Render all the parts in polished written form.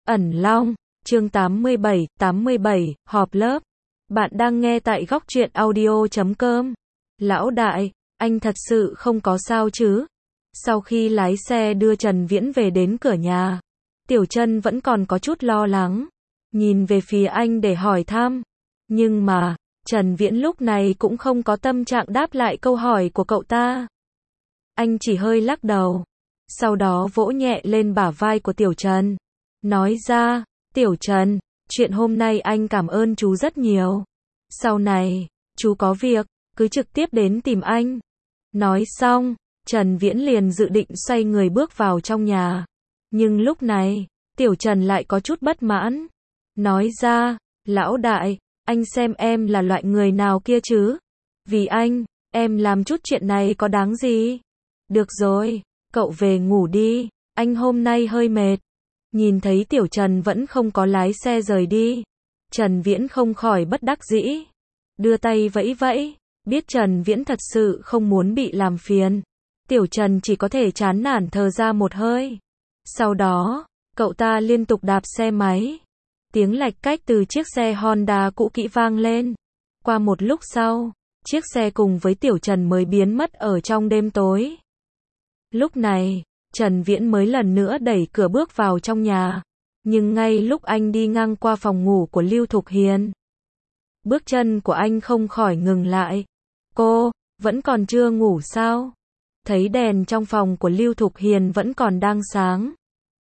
Ẩn Long, chương 87, họp lớp. Bạn đang nghe tại góc truyện audio.com. Lão đại, anh thật sự không có sao chứ? Sau khi lái xe đưa Trần Viễn về đến cửa nhà, Tiểu Trân vẫn còn có chút lo lắng, nhìn về phía anh để hỏi thăm. Nhưng mà, Trần Viễn lúc này cũng không có tâm trạng đáp lại câu hỏi của cậu ta. Anh chỉ hơi lắc đầu, sau đó vỗ nhẹ lên bả vai của Tiểu Trần, nói ra, Tiểu Trần, chuyện hôm nay anh cảm ơn chú rất nhiều. Sau này, chú có việc, cứ trực tiếp đến tìm anh. Nói xong, Trần Viễn liền dự định xoay người bước vào trong nhà. Nhưng lúc này, Tiểu Trần lại có chút bất mãn. Nói ra, lão đại, anh xem em là loại người nào kia chứ? Vì anh, em làm chút chuyện này có đáng gì? Được rồi, cậu về ngủ đi, anh hôm nay hơi mệt. Nhìn thấy Tiểu Trần vẫn không có lái xe rời đi, Trần Viễn không khỏi bất đắc dĩ. Đưa tay vẫy vẫy, biết Trần Viễn thật sự không muốn bị làm phiền. Tiểu Trần chỉ có thể chán nản thở ra một hơi. Sau đó, cậu ta liên tục đạp xe máy. Tiếng lạch cách từ chiếc xe Honda cũ kỹ vang lên. Qua một lúc sau, chiếc xe cùng với Tiểu Trần mới biến mất ở trong đêm tối. Lúc này, Trần Viễn mới lần nữa đẩy cửa bước vào trong nhà. Nhưng ngay lúc anh đi ngang qua phòng ngủ của Lưu Thục Hiền, bước chân của anh không khỏi ngừng lại. Cô, vẫn còn chưa ngủ sao? Thấy đèn trong phòng của Lưu Thục Hiền vẫn còn đang sáng.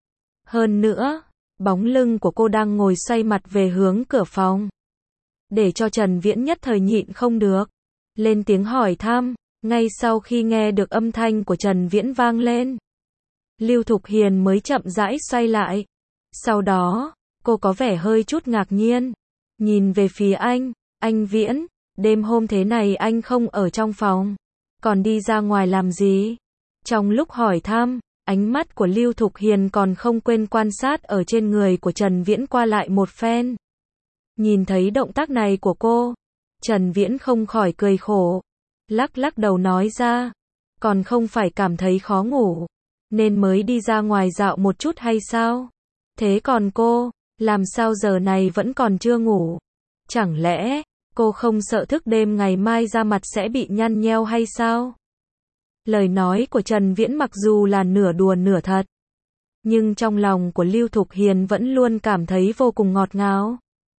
Hơn nữa, bóng lưng của cô đang ngồi xoay mặt về hướng cửa phòng. Để cho Trần Viễn nhất thời nhịn không được, lên tiếng hỏi thăm. Ngay sau khi nghe được âm thanh của Trần Viễn vang lên, Lưu Thục Hiền mới chậm rãi xoay lại. Sau đó, cô có vẻ hơi chút ngạc nhiên, nhìn về phía anh Viễn, đêm hôm thế này anh không ở trong phòng, còn đi ra ngoài làm gì? Trong lúc hỏi thăm, ánh mắt của Lưu Thục Hiền còn không quên quan sát ở trên người của Trần Viễn qua lại một phen. Nhìn thấy động tác này của cô, Trần Viễn không khỏi cười khổ, lắc đầu nói ra, còn không phải cảm thấy khó ngủ, nên mới đi ra ngoài dạo một chút hay sao? Thế còn cô, làm sao giờ này vẫn còn chưa ngủ? Chẳng lẽ, cô không sợ thức đêm ngày mai da mặt sẽ bị nhăn nheo hay sao? Lời nói của Trần Viễn mặc dù là nửa đùa nửa thật, nhưng trong lòng của Lưu Thục Hiền vẫn luôn cảm thấy vô cùng ngọt ngào.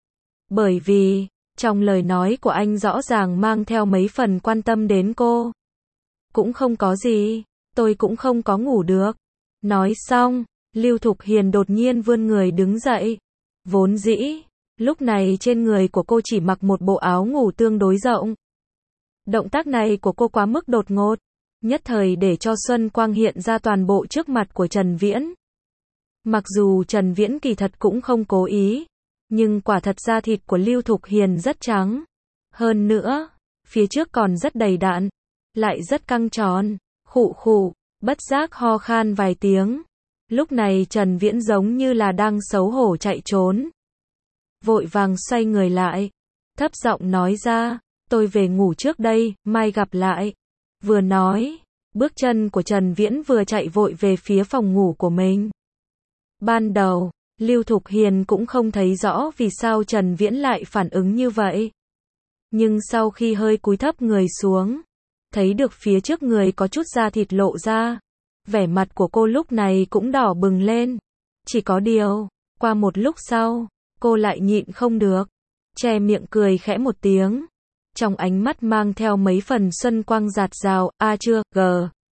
Bởi vì, trong lời nói của anh rõ ràng mang theo mấy phần quan tâm đến cô. Cũng không có gì, tôi cũng không có ngủ được. Nói xong, Lưu Thục Hiền đột nhiên vươn người đứng dậy. Vốn dĩ, lúc này trên người của cô chỉ mặc một bộ áo ngủ tương đối rộng. Động tác này của cô quá mức đột ngột, nhất thời để cho xuân quang hiện ra toàn bộ trước mặt của Trần Viễn. Mặc dù Trần Viễn kỳ thật cũng không cố ý, nhưng quả thật da thịt của Lưu Thục Hiền rất trắng. Hơn nữa, phía trước còn rất đầy đặn, lại rất căng tròn, khụ, bất giác ho khan vài tiếng. Lúc này Trần Viễn giống như là đang xấu hổ chạy trốn. Vội vàng xoay người lại, thấp giọng nói ra, tôi về ngủ trước đây, mai gặp lại. Vừa nói, bước chân của Trần Viễn vừa chạy vội về phía phòng ngủ của mình. Ban đầu, Lưu Thục Hiền cũng không thấy rõ vì sao Trần Viễn lại phản ứng như vậy. Nhưng sau khi hơi cúi thấp người xuống, thấy được phía trước người có chút da thịt lộ ra, vẻ mặt của cô lúc này cũng đỏ bừng lên. Chỉ có điều, qua một lúc sau, cô lại nhịn không được, che miệng cười khẽ một tiếng. Trong ánh mắt mang theo mấy phần xuân quang rạt rào, chưa, g.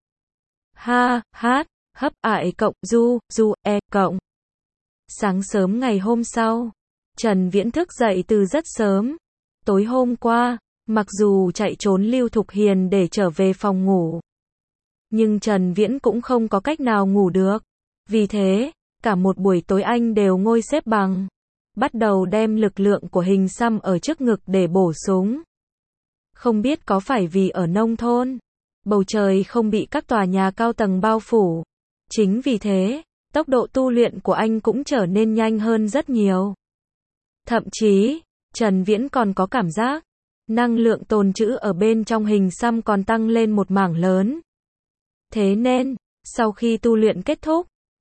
H, hấp ải cộng, du, cộng. Sáng sớm ngày hôm sau, Trần Viễn thức dậy từ rất sớm. Tối hôm qua, mặc dù chạy trốn Lưu Thục Hiền để trở về phòng ngủ, nhưng Trần Viễn cũng không có cách nào ngủ được. Vì thế, cả một buổi tối anh đều ngồi xếp bằng, bắt đầu đem lực lượng của hình xăm ở trước ngực để bổ sung. Không biết có phải vì ở nông thôn, bầu trời không bị các tòa nhà cao tầng bao phủ. Chính vì thế, tốc độ tu luyện của anh cũng trở nên nhanh hơn rất nhiều. Thậm chí, Trần Viễn còn có cảm giác, năng lượng tồn trữ ở bên trong hình xăm còn tăng lên một mảng lớn. Thế nên, sau khi tu luyện kết thúc,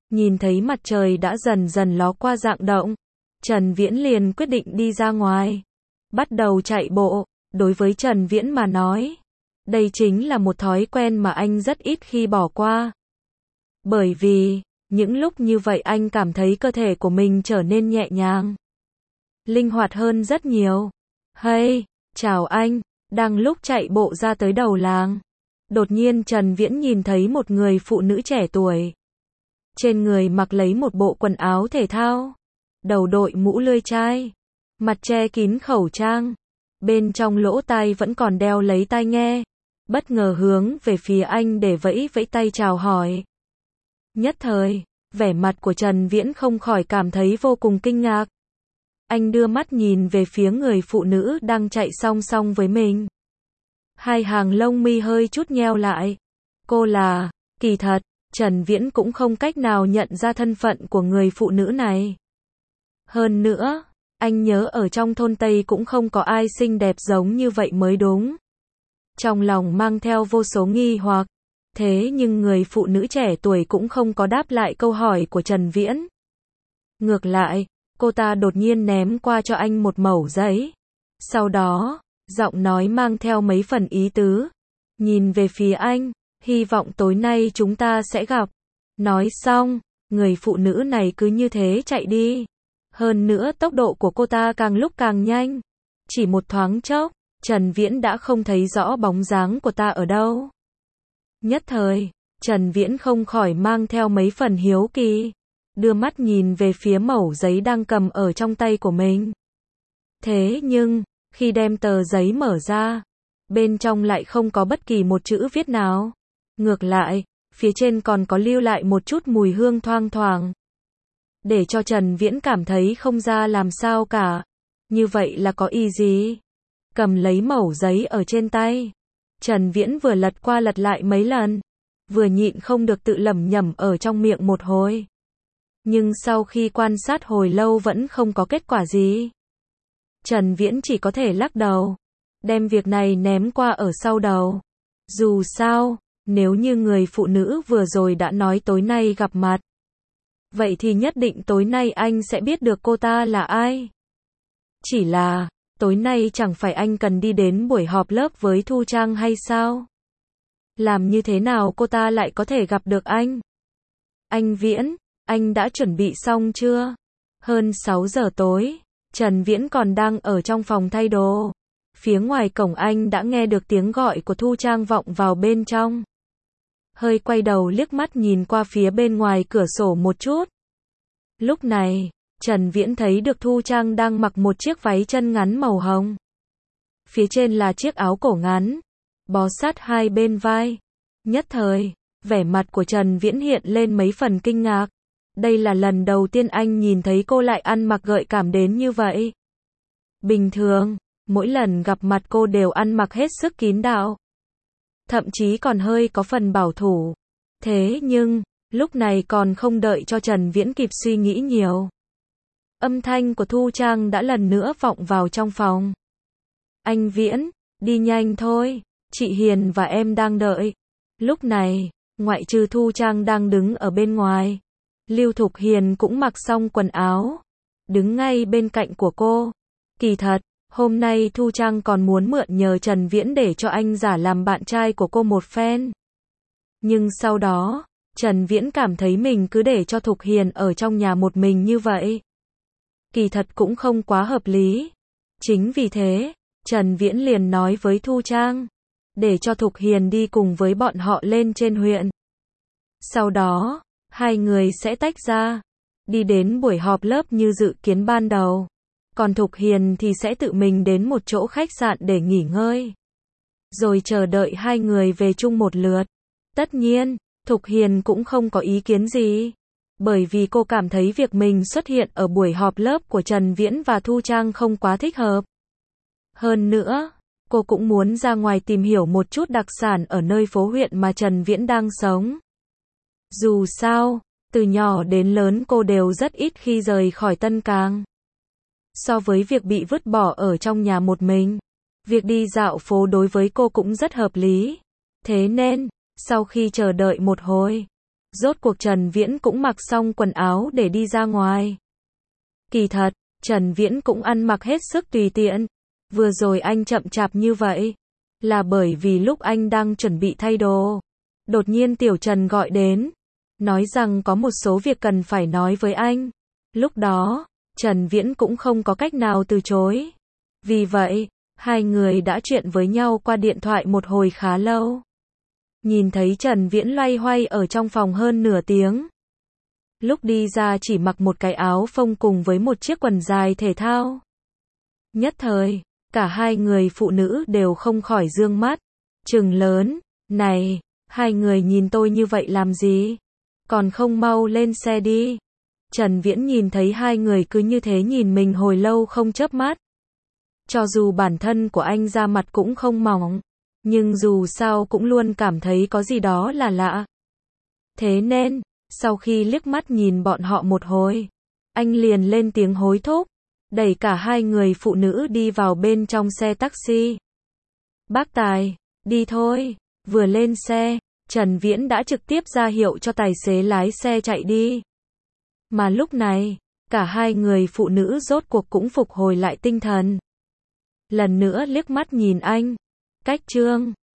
Nhìn thấy mặt trời đã dần dần ló qua rạng động, Trần Viễn liền quyết định đi ra ngoài, bắt đầu chạy bộ. Đối với Trần Viễn mà nói, đây chính là một thói quen mà anh rất ít khi bỏ qua. Bởi vì, những lúc như vậy anh cảm thấy cơ thể của mình trở nên nhẹ nhàng, linh hoạt hơn rất nhiều. Hey, chào anh. Đang lúc chạy bộ ra tới đầu làng, đột nhiên Trần Viễn nhìn thấy một người phụ nữ trẻ tuổi. Trên người mặc lấy một bộ quần áo thể thao, đầu đội mũ lưỡi chai, mặt che kín khẩu trang, bên trong lỗ tai vẫn còn đeo lấy tai nghe, bất ngờ hướng về phía anh để vẫy vẫy tay chào hỏi. Nhất thời, vẻ mặt của Trần Viễn không khỏi cảm thấy vô cùng kinh ngạc. Anh đưa mắt nhìn về phía người phụ nữ đang chạy song song với mình. Hai hàng lông mi hơi chút nheo lại. Cô là, kỳ thật, Trần Viễn cũng không cách nào nhận ra thân phận của người phụ nữ này. Hơn nữa, anh nhớ ở trong thôn Tây cũng không có ai xinh đẹp giống như vậy mới đúng. Trong lòng mang theo vô số nghi hoặc, thế nhưng người phụ nữ trẻ tuổi cũng không có đáp lại câu hỏi của Trần Viễn. Ngược lại, cô ta đột nhiên ném qua cho anh một mẩu giấy. Sau đó, giọng nói mang theo mấy phần ý tứ, nhìn về phía anh, hy vọng tối nay chúng ta sẽ gặp. Nói xong, người phụ nữ này cứ như thế chạy đi. Hơn nữa tốc độ của cô ta càng lúc càng nhanh. Chỉ một thoáng chốc, Trần Viễn đã không thấy rõ bóng dáng của ta ở đâu. Nhất thời, Trần Viễn không khỏi mang theo mấy phần hiếu kỳ, đưa mắt nhìn về phía mẩu giấy đang cầm ở trong tay của mình. Thế nhưng, khi đem tờ giấy mở ra, bên trong lại không có bất kỳ một chữ viết nào. Ngược lại, phía trên còn có lưu lại một chút mùi hương thoang thoảng, để cho Trần Viễn cảm thấy không ra làm sao cả. Như vậy là có ý gì? Cầm lấy mẩu giấy ở trên tay, Trần Viễn vừa lật qua lật lại mấy lần, vừa nhịn không được tự lẩm nhẩm ở trong miệng một hồi. Nhưng sau khi quan sát hồi lâu vẫn không có kết quả gì. Trần Viễn chỉ có thể lắc đầu, đem việc này ném qua ở sau đầu. Dù sao, nếu như người phụ nữ vừa rồi đã nói tối nay gặp mặt, vậy thì nhất định tối nay anh sẽ biết được cô ta là ai. Chỉ là, tối nay chẳng phải anh cần đi đến buổi họp lớp với Thu Trang hay sao? Làm như thế nào cô ta lại có thể gặp được anh? Anh Viễn, anh đã chuẩn bị xong chưa? Hơn 6 giờ tối, Trần Viễn còn đang ở trong phòng thay đồ. Phía ngoài cổng anh đã nghe được tiếng gọi của Thu Trang vọng vào bên trong. Hơi quay đầu liếc mắt nhìn qua phía bên ngoài cửa sổ một chút. Lúc này, Trần Viễn thấy được Thu Trang đang mặc một chiếc váy chân ngắn màu hồng. Phía trên là chiếc áo cổ ngắn, bó sát hai bên vai. Nhất thời, vẻ mặt của Trần Viễn hiện lên mấy phần kinh ngạc. Đây là lần đầu tiên anh nhìn thấy cô lại ăn mặc gợi cảm đến như vậy. Bình thường, mỗi lần gặp mặt cô đều ăn mặc hết sức kín đáo, thậm chí còn hơi có phần bảo thủ. Thế nhưng, lúc này còn không đợi cho Trần Viễn kịp suy nghĩ nhiều, âm thanh của Thu Trang đã lần nữa vọng vào trong phòng. Anh Viễn, đi nhanh thôi, chị Hiền và em đang đợi. Lúc này, ngoại trừ Thu Trang đang đứng ở bên ngoài, Lưu Thục Hiền cũng mặc xong quần áo, đứng ngay bên cạnh của cô. Kỳ thật, hôm nay Thu Trang còn muốn mượn nhờ Trần Viễn để cho anh giả làm bạn trai của cô một phen. Nhưng sau đó, Trần Viễn cảm thấy mình cứ để cho Thục Hiền ở trong nhà một mình như vậy, kỳ thật cũng không quá hợp lý. Chính vì thế, Trần Viễn liền nói với Thu Trang, để cho Thục Hiền đi cùng với bọn họ lên trên huyện. Sau đó, hai người sẽ tách ra, đi đến buổi họp lớp như dự kiến ban đầu. Còn Thục Hiền thì sẽ tự mình đến một chỗ khách sạn để nghỉ ngơi, rồi chờ đợi hai người về chung một lượt. Tất nhiên, Thục Hiền cũng không có ý kiến gì, bởi vì cô cảm thấy việc mình xuất hiện ở buổi họp lớp của Trần Viễn và Thu Trang không quá thích hợp. Hơn nữa, cô cũng muốn ra ngoài tìm hiểu một chút đặc sản ở nơi phố huyện mà Trần Viễn đang sống. Dù sao, từ nhỏ đến lớn cô đều rất ít khi rời khỏi Tân Cang. So với việc bị vứt bỏ ở trong nhà một mình, việc đi dạo phố đối với cô cũng rất hợp lý. Thế nên, sau khi chờ đợi một hồi, Rốt cuộc Trần Viễn cũng mặc xong quần áo để đi ra ngoài. Kỳ thật, Trần Viễn cũng ăn mặc hết sức tùy tiện. Vừa rồi anh chậm chạp như vậy, là bởi vì lúc anh đang chuẩn bị thay đồ, đột nhiên Tiểu Trần gọi đến, nói rằng có một số việc cần phải nói với anh. Lúc đó, Trần Viễn cũng không có cách nào từ chối. Vì vậy, hai người đã chuyện với nhau qua điện thoại một hồi khá lâu. Nhìn thấy Trần Viễn loay hoay ở trong phòng hơn nửa tiếng. Lúc đi ra chỉ mặc một cái áo phông cùng với một chiếc quần dài thể thao. Nhất thời, cả hai người phụ nữ đều không khỏi dương mắt, trừng lớn, này, hai người nhìn tôi như vậy làm gì? Còn không mau lên xe đi. Trần Viễn nhìn thấy hai người cứ như thế nhìn mình hồi lâu không chớp mắt. Cho dù bản thân của anh da mặt cũng không mỏng, nhưng dù sao cũng luôn cảm thấy có gì đó là lạ. Thế nên, sau khi liếc mắt nhìn bọn họ một hồi, anh liền lên tiếng hối thúc, đẩy cả hai người phụ nữ đi vào bên trong xe taxi. Bác Tài, đi thôi. Vừa lên xe, Trần Viễn đã trực tiếp ra hiệu cho tài xế lái xe chạy đi. Mà lúc này, cả hai người phụ nữ rốt cuộc cũng phục hồi lại tinh thần. Lần nữa liếc mắt nhìn anh. Cách Trương